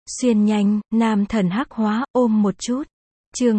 Xuyên nhanh, nam thần hắc hóa, ôm một chút. Chương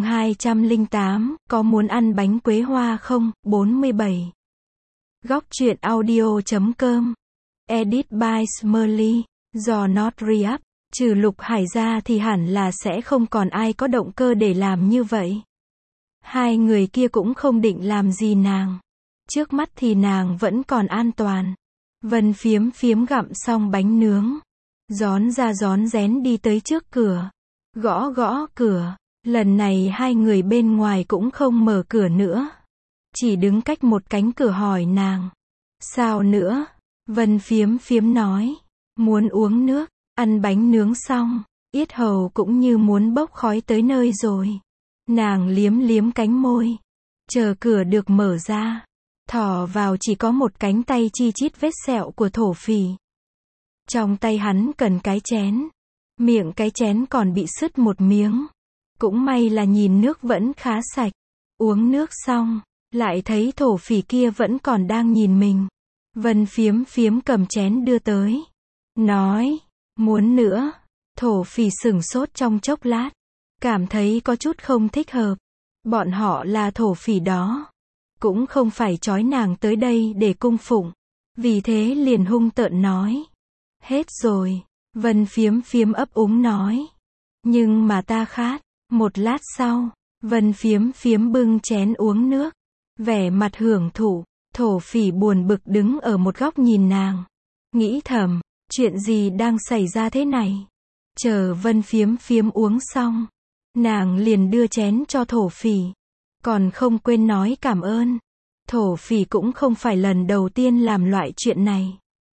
208, có muốn ăn bánh quế hoa không? 47. Góc truyện audio.com. Edit by Smurly. Do Not Re-up. Trừ Lục Hải ra thì hẳn là sẽ không còn ai có động cơ để làm như vậy. Hai người kia cũng không định làm gì nàng. Trước mắt thì nàng vẫn còn an toàn. Vân Phiếm Phiếm gặm xong bánh nướng. Rón ra rón rén đi tới trước cửa. Gõ gõ cửa. Lần này hai người bên ngoài cũng không mở cửa nữa. Chỉ đứng cách một cánh cửa hỏi nàng. Sao nữa? Vân Phiếm Phiếm nói. Muốn uống nước, ăn bánh nướng xong, yết hầu cũng như muốn bốc khói tới nơi rồi. Nàng liếm liếm cánh môi. Chờ cửa được mở ra. Thò vào chỉ có một cánh tay chi chít vết sẹo của thổ phỉ. Trong tay hắn cần cái chén. Miệng cái chén còn bị sứt một miếng. Cũng may là nhìn nước vẫn khá sạch. Uống nước xong, lại thấy thổ phỉ kia vẫn còn đang nhìn mình. Vân Phiếm Phiếm cầm chén đưa tới. Nói, muốn nữa. Thổ phỉ sửng sốt trong chốc lát. Cảm thấy có chút không thích hợp. Bọn họ là thổ phỉ đó. Cũng không phải trói nàng tới đây để cung phụng. Vì thế liền hung tợn nói. Hết rồi. Vân Phiếm Phiếm ấp úng nói. Nhưng mà ta khát. Một lát sau, Vân Phiếm Phiếm bưng chén uống nước. Vẻ mặt hưởng thụ. Thổ phỉ buồn bực đứng ở một góc nhìn nàng. Nghĩ thầm, chuyện gì đang xảy ra thế này? Chờ Vân Phiếm Phiếm uống xong. Nàng liền đưa chén cho thổ phỉ. Còn không quên nói cảm ơn. Thổ phỉ cũng không phải lần đầu tiên làm loại chuyện này.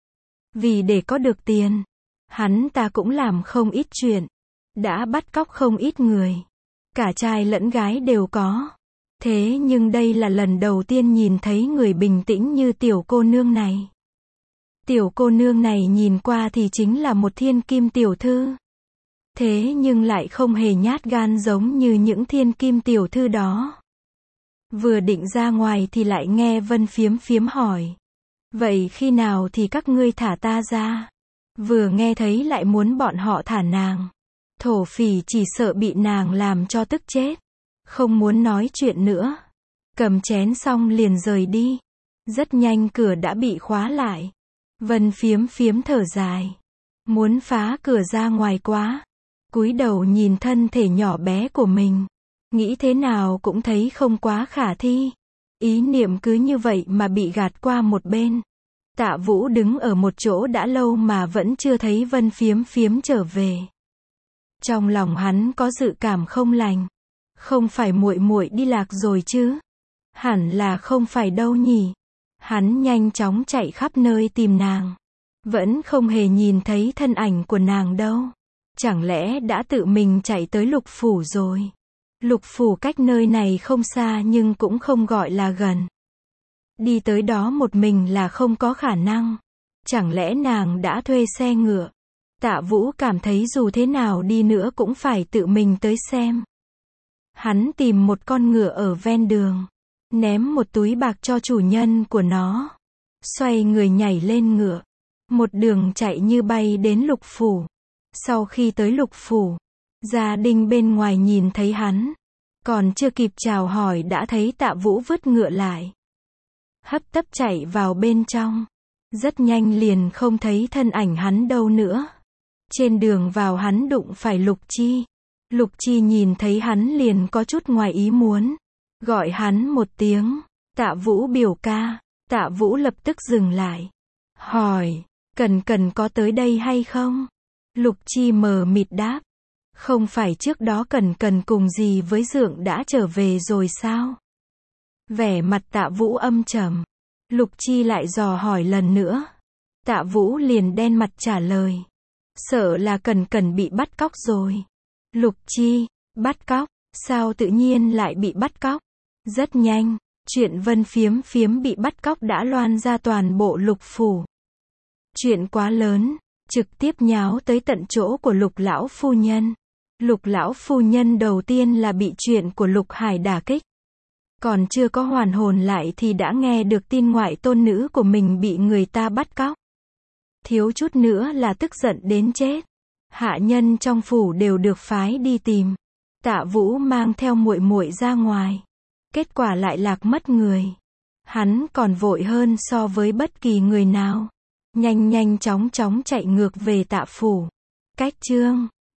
Vì để có được tiền, hắn ta cũng làm không ít chuyện. Đã bắt cóc không ít người. Cả trai lẫn gái đều có. Thế nhưng đây là lần đầu tiên nhìn thấy người bình tĩnh như tiểu cô nương này. Tiểu cô nương này nhìn qua thì chính là một thiên kim tiểu thư. Thế nhưng lại không hề nhát gan giống như những thiên kim tiểu thư đó. Vừa định ra ngoài thì lại nghe Vân Phiếm Phiếm hỏi. Vậy khi nào thì các ngươi thả ta ra? Vừa nghe thấy lại muốn bọn họ thả nàng. Thổ phỉ chỉ sợ bị nàng làm cho tức chết. Không muốn nói chuyện nữa. Cầm chén xong liền rời đi. Rất nhanh cửa đã bị khóa lại. Vân Phiếm Phiếm thở dài. Muốn phá cửa ra ngoài quá. Cúi đầu nhìn thân thể nhỏ bé của mình. Nghĩ thế nào cũng thấy không quá khả thi. Ý niệm cứ như vậy mà bị gạt qua một bên. Tạ Vũ đứng ở một chỗ đã lâu mà vẫn chưa thấy Vân Phiếm Phiếm trở về. Trong lòng hắn có dự cảm không lành. Không phải muội muội đi lạc rồi chứ? Hẳn là không phải đâu nhỉ. Hắn nhanh chóng chạy khắp nơi tìm nàng. Vẫn không hề nhìn thấy thân ảnh của nàng đâu. Chẳng lẽ đã tự mình chạy tới Lục Phủ rồi? Lục Phủ cách nơi này không xa nhưng cũng không gọi là gần. Đi tới đó một mình là không có khả năng. Chẳng lẽ nàng đã thuê xe ngựa? Tạ Vũ cảm thấy dù thế nào đi nữa cũng phải tự mình tới xem. Hắn tìm một con ngựa ở ven đường. Ném một túi bạc cho chủ nhân của nó. Xoay người nhảy lên ngựa. Một đường chạy như bay đến Lục Phủ. Sau khi tới Lục Phủ, gia đình bên ngoài nhìn thấy hắn. Còn chưa kịp chào hỏi đã thấy Tạ Vũ vứt ngựa lại. Hấp tấp chạy vào bên trong. Rất nhanh liền không thấy thân ảnh hắn đâu nữa. Trên đường vào hắn đụng phải Lục Chi. Lục Chi nhìn thấy hắn liền có chút ngoài ý muốn. Gọi hắn một tiếng. Tạ Vũ biểu ca. Tạ Vũ lập tức dừng lại. Hỏi. Cần có tới đây hay không? Lục Chi mờ mịt đáp. Không phải trước đó cần cùng gì với Dượng đã trở về rồi sao? Vẻ mặt Tạ Vũ âm trầm. Lục Chi lại dò hỏi lần nữa. Tạ Vũ liền đen mặt trả lời. Sợ là cần bị bắt cóc rồi. Lục Chi, bắt cóc, sao tự nhiên lại bị bắt cóc? Rất nhanh, chuyện Vân Phiếm Phiếm bị bắt cóc đã loan ra toàn bộ Lục Phủ. Chuyện quá lớn, trực tiếp nháo tới tận chỗ của Lục lão phu nhân. Lục lão phu nhân đầu tiên là bị chuyện của Lục Hải đả kích. Còn chưa có hoàn hồn lại thì đã nghe được tin ngoại tôn nữ của mình bị người ta bắt cóc. Thiếu chút nữa là tức giận đến chết. Hạ nhân trong phủ đều được phái đi tìm. Tạ Vũ mang theo muội muội ra ngoài. Kết quả lại lạc mất người. Hắn còn vội hơn so với bất kỳ người nào. Nhanh nhanh chóng chóng chạy ngược về Tạ phủ. Cách chương